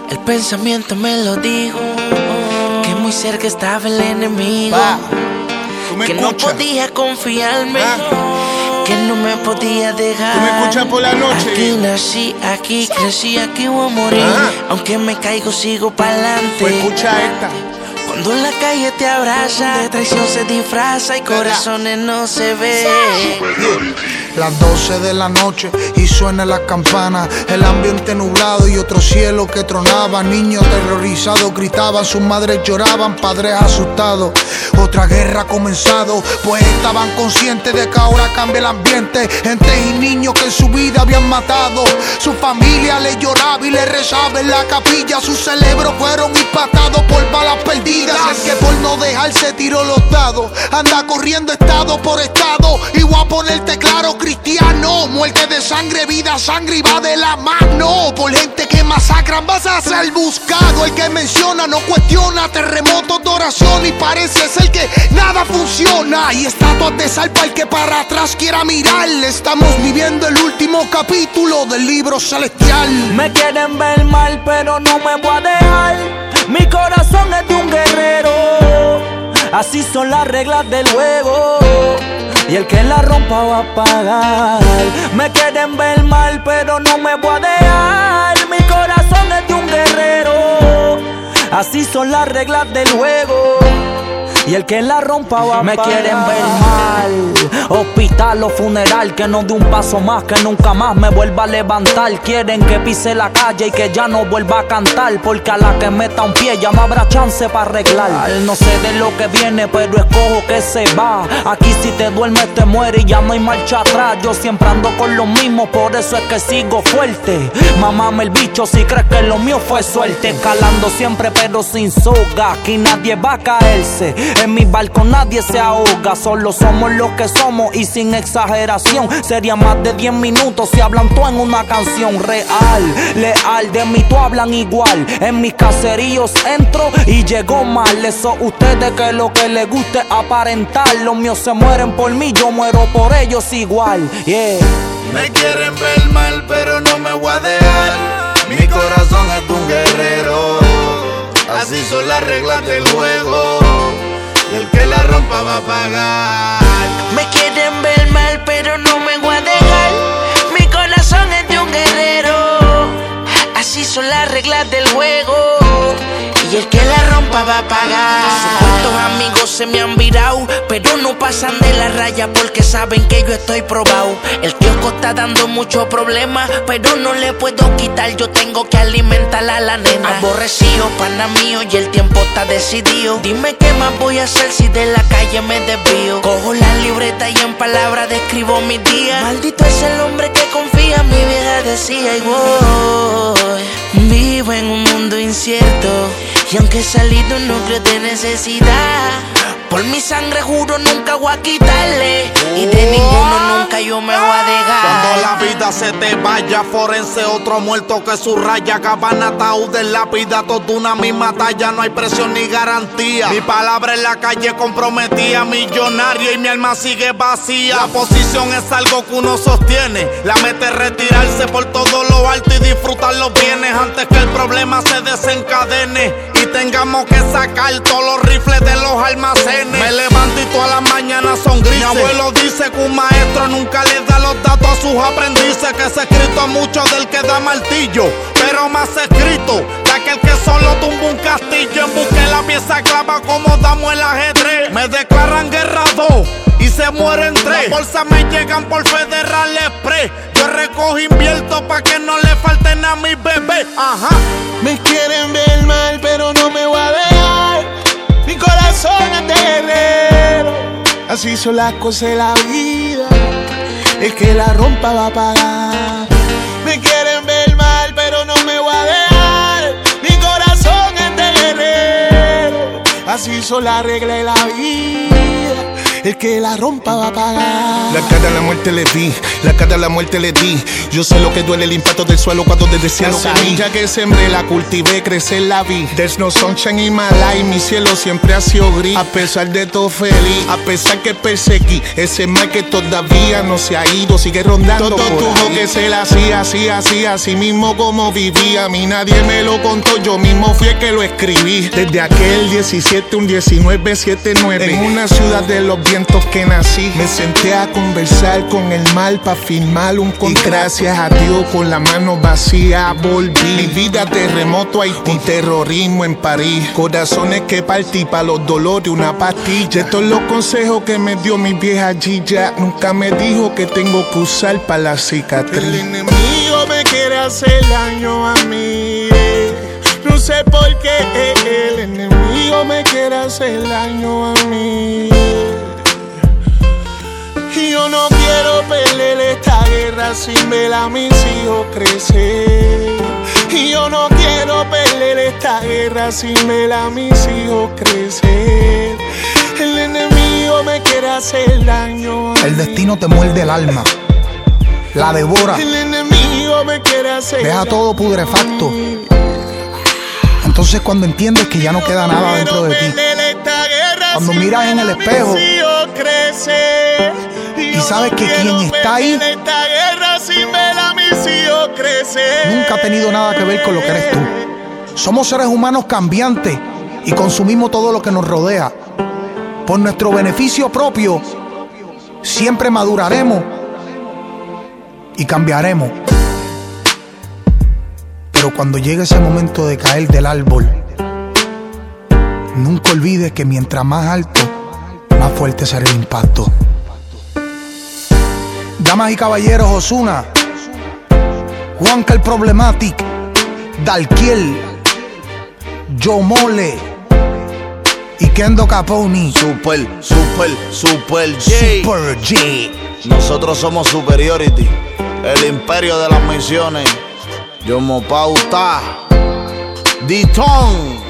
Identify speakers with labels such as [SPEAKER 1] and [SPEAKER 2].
[SPEAKER 1] El pensamiento me lo dijo, que muy cerca estaba el enemigo, que no podía confiarme, que no me podía dejar.
[SPEAKER 2] Tú me escuchas por la noche.
[SPEAKER 1] Aquí nací, aquí crecí, aquí voy a morir. Aunque me caigo sigo pa'lante.
[SPEAKER 2] Pues escucha esta.
[SPEAKER 1] Cuando en la calle te abraza, de traición se disfraza y corazones no se ven.
[SPEAKER 3] Las 12 de la noche y suena la campana. El ambiente nublado y otro cielo que tronaba. Niños aterrorizados gritaban, sus madres lloraban, padres asustados. Otra guerra ha comenzado, pues estaban conscientes de que ahora cambia el ambiente. Gente y niños que en su vida habían matado. Su familia le lloraba y le rezaba en la capilla. Sus cerebros fueron impactados por balas perdidas. El que por no dejarse tiró los dados, anda corriendo estado por estado. Y voy a ponerte claro, cristiano, muerte de sangre, vida, sangre y va de la mano. Por gente que masacran vas a ser buscado. El que menciona no cuestiona, terremotos de oración y parece ser que nada funciona. Y estatuas de sal para el que para atrás quiera mirar. Estamos viviendo el último capítulo del libro celestial.
[SPEAKER 4] Me quieren ver mal pero no me voy a dejar. Mi corazón es de un guerrero, así son las reglas del juego. Y el que la rompa va a pagar. Me quieren ver mal pero no me voy a dejar. Mi corazón es de un guerrero, así son las reglas del juego. Y el que la rompa va a pagar. Me quieren ver mal, hospital o funeral, que no dé un paso más, que nunca más me vuelva a levantar. Quieren que pise la calle y que ya no vuelva a cantar, porque a la que meta un pie ya no habrá chance para arreglar. No sé de lo que viene pero escojo que se va. Aquí si te duermes te mueres y ya no hay marcha atrás. Yo siempre ando con lo mismo, por eso es que sigo fuerte. Mamame el bicho si crees que lo mío fue suerte. Escalando siempre pero sin soga, aquí nadie va a caerse. En mi barco nadie se ahoga, solo somos los que somos y sin exageración. Sería más de 10 minutos si hablan todo en una canción real, leal. De mí tú hablan igual, en mis caseríos entro y llegó mal. Eso ustedes que lo que les guste aparentar. Los míos se mueren por mí, yo muero por ellos igual, yeah.
[SPEAKER 5] Me quieren ver mal pero no me voy a dejar. Mi corazón es de un guerrero, así son las reglas del juego. Y el que la rompa va a pagar.
[SPEAKER 1] Me quieren ver mal pero no me voy a dejar. Mi corazón es de un guerrero, así son las reglas del juego. Y el que la rompa va a pagar. Supuestos amigos se me han virado, pero no pasan de la raya porque saben que yo estoy probado. El kiosco está dando muchos problemas, pero no le puedo quitar, yo tengo que alimentar a la nena. Aborrecido, pana mío, y el tiempo está decidido. Dime qué más voy a hacer si de la calle me desvío. Cojo la libreta y en palabras describo mi día. Maldito es el hombre que confía, mi vieja decía, y voy. Vivo en un mundo incierto, y aunque he salido un núcleo de necesidad, por mi sangre juro nunca voy a quitarle, y de ninguno nunca yo me voy a dejar.
[SPEAKER 5] Cuando la vida se te vaya, forense otro muerto que su raya. Cabana, ataúd en lápida, toda una misma talla. No hay presión ni garantía. Mi palabra en la calle comprometía, millonario y mi alma sigue vacía. La posición es algo que uno sostiene. La meta es retirarse por todo lo alto y disfrutar los bienes antes que el problema se desencadene y tengamos que sacar todos los rifles de los almacenes. Me levanto y todas las mañanas son grises. Mi abuelo dice que un maestro nunca le da los datos a sus aprendices, que se ha escrito mucho del que da martillo, pero más escrito de aquel que solo tumba un castillo. En busca de la pieza clava como damos el ajedrez. Me declaran guerra 2 y se mueren 3. Las bolsas me llegan por Federal Express. Yo recojo, invierto pa' que no le falten a mis bebés. Ajá.
[SPEAKER 2] Me quieren ver mal pero no me voy a dejar. Mi corazón es de guerrero, así son las cosas de la vida. El que la rompa va a pagar. Me quieren ver mal pero no me voy a dejar. Mi corazón es de guerrero, así son las reglas de la vida. el que la rompa va a pagar. La cara a la muerte le vi, la cara a la muerte le di. Yo sé lo que duele el impacto del suelo cuando desde el cielo caí. Ya que sembré, la cultivé, crecer la vi. There's no sunshine in my life, mi cielo siempre ha sido gris. A pesar de todo feliz, a pesar que perseguí ese mal que todavía no se ha ido, sigue rondando. Todo tuvo que ser así mismo como vivía. A mí nadie me lo contó, yo mismo fui el que lo escribí. Desde aquel 17, un 1979, en una ciudad de los vientos que nací, me senté a conversar con el mal pa' firmar un contrato. Y gracias a Dios con la mano vacía volví. Mi vida terremoto Haití, un terrorismo en París, corazones que partí pa' los dolores una pastilla. Estos son los consejos que me dio mi vieja Gilla. Nunca me dijo que tengo que usar pa' la cicatriz. El enemigo me quiere hacer daño a mí, no sé por qué. El enemigo me quiere hacer daño a mí. Y yo no quiero perder esta guerra sin ver a mis hijos crecer. Y yo no quiero perder esta guerra sin ver a mis hijos crecer. El enemigo me quiere hacer daño.
[SPEAKER 3] El destino te muerde el alma, la devora.
[SPEAKER 2] El enemigo me quiere hacer
[SPEAKER 3] deja todo putrefacto. Entonces cuando entiendes que ya no queda nada dentro de ti, cuando miras en el espejo y sabes que quien está ahí nunca ha tenido nada que ver con lo que eres tú. Somos seres humanos cambiantes y consumimos todo lo que nos rodea. Por nuestro beneficio propio siempre maduraremos y cambiaremos. Pero cuando llegue ese momento de caer del árbol, nunca olvides que mientras más alto, más fuerte será el impacto. Damas y caballeros, Ozuna, Juanca el Problematic, Dalkiel, Joe Mole y Kendo Capone.
[SPEAKER 5] Super G. Nosotros somos Superiority, el imperio de las misiones. Yomo Pauta, D-Tone.